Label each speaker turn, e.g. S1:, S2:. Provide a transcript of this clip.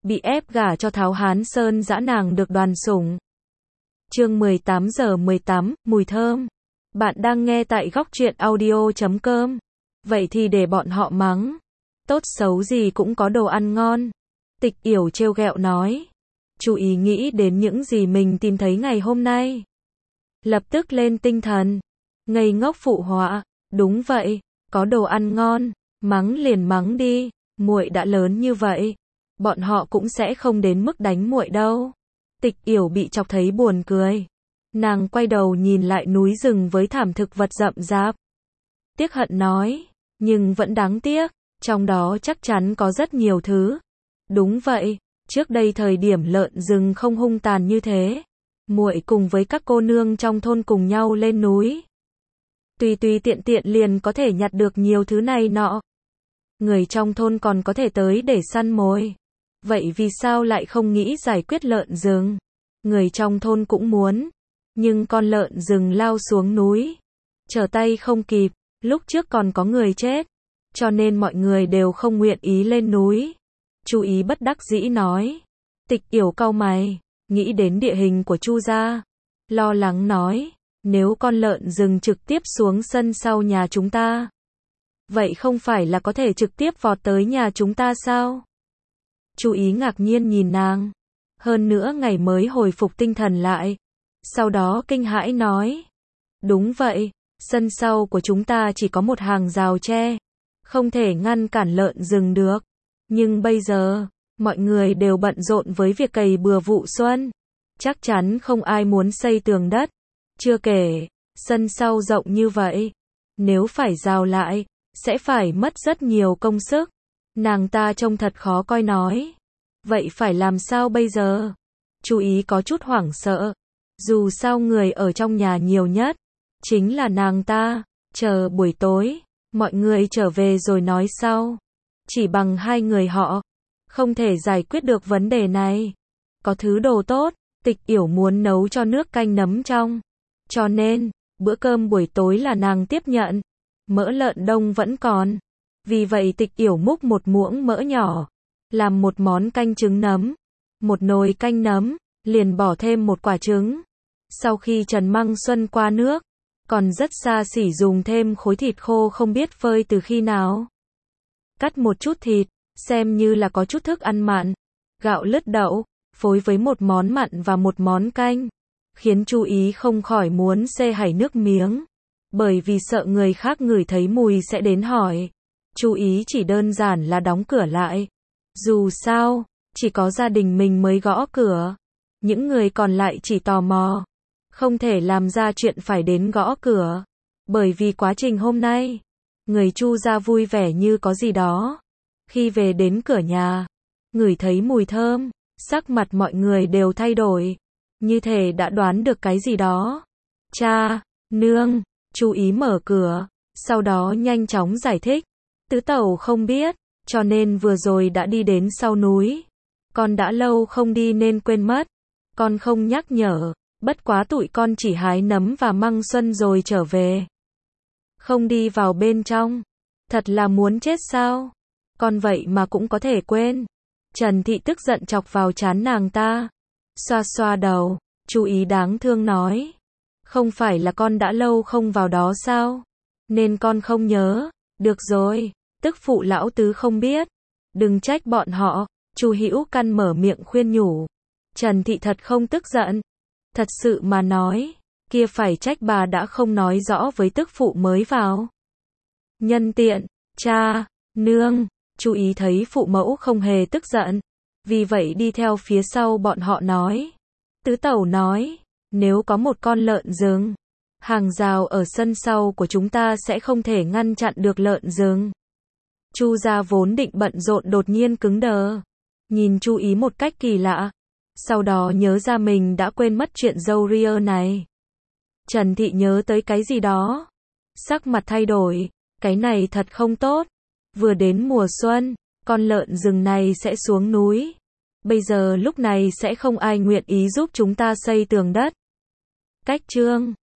S1: bị ép gả cho Tháo Hán Sơn dã nàng được đoàn sủng. Chương 18:18, mùi thơm. Bạn đang nghe tại góc truyện audio.com. Vậy thì để bọn họ mắng. Tốt xấu gì cũng có đồ ăn ngon. Tịch Yểu trêu ghẹo nói. Chú ý nghĩ đến những gì mình tìm thấy ngày hôm nay. Lập tức lên tinh thần. Ngây ngốc phụ họa. Đúng vậy, có đồ ăn ngon. Mắng liền mắng đi. Muội đã lớn như vậy. Bọn họ cũng sẽ không đến mức đánh muội đâu. Tịch Yểu bị chọc thấy buồn cười. Nàng quay đầu nhìn lại núi rừng với thảm thực vật rậm rạp. Tiếc hận nói. Nhưng vẫn đáng tiếc. Trong đó chắc chắn có rất nhiều thứ. Đúng vậy. Trước đây thời điểm lợn rừng không hung tàn như thế. Muội cùng với các cô nương trong thôn cùng nhau lên núi. Tùy tiện tiện liền có thể nhặt được nhiều thứ này nọ. Người trong thôn còn có thể tới để săn mồi. Vậy vì sao lại không nghĩ giải quyết lợn rừng? Người trong thôn cũng muốn. Nhưng con lợn rừng lao xuống núi. Trở tay không kịp, lúc trước còn có người chết. Cho nên mọi người đều không nguyện ý lên núi. Chú ý bất đắc dĩ nói. Tịch Yểu cau mày, nghĩ đến địa hình của Chu gia. Lo lắng nói, nếu con lợn rừng trực tiếp xuống sân sau nhà chúng ta. Vậy không phải là có thể trực tiếp vọt tới nhà chúng ta sao? Chú ý ngạc nhiên nhìn nàng. Hơn nữa ngày mới hồi phục tinh thần lại. Sau đó kinh hãi nói. Đúng vậy, sân sau của chúng ta chỉ có một hàng rào tre. Không thể ngăn cản lợn rừng được. Nhưng bây giờ, mọi người đều bận rộn với việc cày bừa vụ xuân. Chắc chắn không ai muốn xây tường đất. Chưa kể, sân sau rộng như vậy. Nếu phải rào lại, sẽ phải mất rất nhiều công sức. Nàng ta trông thật khó coi nói. Vậy phải làm sao bây giờ? Chú ý có chút hoảng sợ. Dù sao người ở trong nhà nhiều nhất. Chính là nàng ta. Chờ buổi tối. Mọi người trở về rồi nói sau. Chỉ bằng hai người họ. Không thể giải quyết được vấn đề này. Có thứ đồ tốt. Tịch Yểu muốn nấu cho nước canh nấm trong. Cho nên, bữa cơm buổi tối là nàng tiếp nhận. Mỡ lợn đông vẫn còn. Vì vậy Tịch Yểu múc một muỗng mỡ nhỏ. Làm một món canh trứng nấm. Một nồi canh nấm. Liền bỏ thêm một quả trứng. Sau khi trần măng xuân qua nước. Còn rất xa xỉ dùng thêm khối thịt khô không biết phơi từ khi nào. Cắt một chút thịt. Xem như là có chút thức ăn mặn. Gạo lứt đậu. Phối với một món mặn và một món canh. Khiến chú ý không khỏi muốn xê hảy nước miếng. Bởi vì sợ người khác ngửi thấy mùi sẽ đến hỏi. Chú ý chỉ đơn giản là đóng cửa lại. Dù sao, chỉ có gia đình mình mới gõ cửa. Những người còn lại chỉ tò mò. Không thể làm ra chuyện phải đến gõ cửa. Bởi vì quá trình hôm nay, người Chu gia vui vẻ như có gì đó. Khi về đến cửa nhà, ngửi thấy mùi thơm, sắc mặt mọi người đều thay đổi. Như thể đã đoán được cái gì đó. Cha, nương, chú ý mở cửa. Sau đó nhanh chóng giải thích. Tứ tẩu không biết, cho nên vừa rồi đã đi đến sau núi. Con đã lâu không đi nên quên mất. Con không nhắc nhở. Bất quá tụi con chỉ hái nấm và măng xuân rồi trở về. Không đi vào bên trong. Thật là muốn chết sao? Con vậy mà cũng có thể quên. Trần Thị tức giận chọc vào trán nàng ta. Xoa xoa đầu, chú ý đáng thương nói. Không phải là con đã lâu không vào đó sao? Nên con không nhớ. Được rồi, tức phụ lão tứ không biết. Đừng trách bọn họ. Chu Hữu Căn mở miệng khuyên nhủ. Trần Thị thật không tức giận. Thật sự mà nói, kia phải trách bà đã không nói rõ với tức phụ mới vào. Nhân tiện, cha, nương, chú ý thấy phụ mẫu không hề tức giận. Vì vậy đi theo phía sau bọn họ nói. Tứ tẩu nói, nếu có một con lợn rừng, hàng rào ở sân sau của chúng ta sẽ không thể ngăn chặn được lợn rừng. Chu gia vốn định bận rộn đột nhiên cứng đờ. Nhìn chú ý một cách kỳ lạ. Sau đó nhớ ra mình đã quên mất chuyện dâu ria này. Trần Thị nhớ tới cái gì đó. Sắc mặt thay đổi. Cái này thật không tốt. Vừa đến mùa xuân, con lợn rừng này sẽ xuống núi. Bây giờ lúc này sẽ không ai nguyện ý giúp chúng ta xây tường đất. Cách chương